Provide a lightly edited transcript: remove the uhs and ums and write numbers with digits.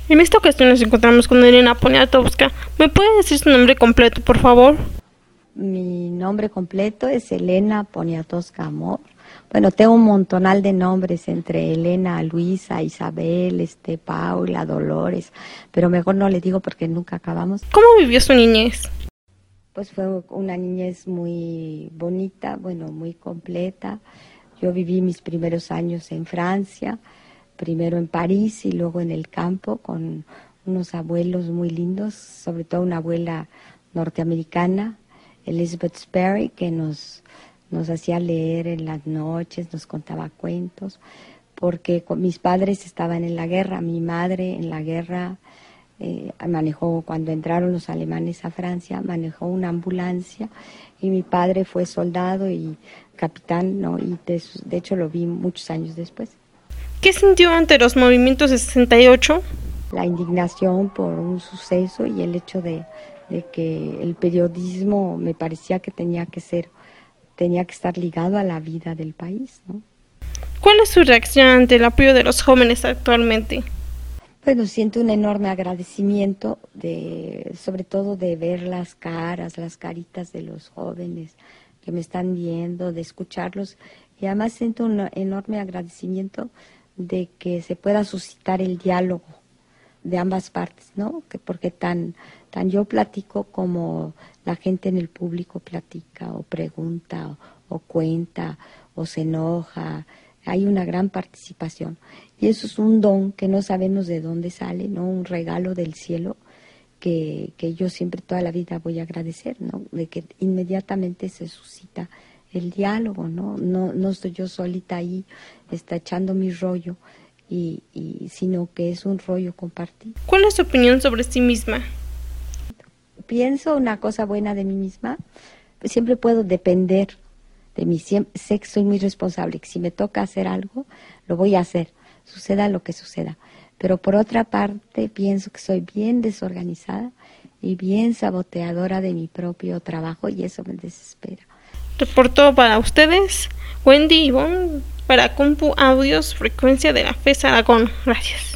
En esta ocasión nos encontramos con Elena Poniatowska. ¿Me puede decir su nombre completo, por favor? Mi nombre completo es Elena Poniatowska Amor. Bueno, tengo un montonal de nombres entre Elena, Luisa, Isabel, Paula, Dolores, pero mejor no le digo porque nunca acabamos. ¿Cómo vivió su niñez? Pues fue una niñez muy bonita, bueno, muy completa. Yo viví mis primeros años en Francia, primero en París y luego en el campo con unos abuelos muy lindos, sobre todo una abuela norteamericana, Elizabeth Sperry, que nos hacía leer en las noches, nos contaba cuentos, porque mis padres estaban en la guerra, mi madre en la guerra manejó, cuando entraron los alemanes a Francia, manejó una ambulancia y mi padre fue soldado y capitán, ¿no? Y de hecho lo vi muchos años después. ¿Qué sintió ante los movimientos de 68? La indignación por un suceso y el hecho de que el periodismo me parecía que tenía que estar ligado a la vida del país, ¿no? ¿Cuál es su reacción ante el apoyo de los jóvenes actualmente? Bueno, siento un enorme agradecimiento sobre todo de ver las caritas de los jóvenes que me están viendo, de escucharlos, y además siento un enorme agradecimiento de que se pueda suscitar el diálogo de ambas partes, ¿no? Porque tan yo platico como la gente en el público platica o pregunta o cuenta o se enoja. Hay una gran participación y eso es un don que no sabemos de dónde sale, ¿no? Un regalo del cielo que yo siempre toda la vida voy a agradecer, ¿no? De que inmediatamente se suscita el diálogo, ¿no? No estoy yo solita ahí echando mi rollo, sino que es un rollo compartido. ¿Cuál es su opinión sobre sí misma? Pienso una cosa buena de mí misma, pues siempre puedo depender de mí, sé que soy muy responsable, que si me toca hacer algo, lo voy a hacer, suceda lo que suceda. Pero por otra parte, pienso que soy bien desorganizada y bien saboteadora de mi propio trabajo y eso me desespera. Reportó para ustedes Wendy Ivonne para Compu Audios, frecuencia de la FES Aragón. Gracias.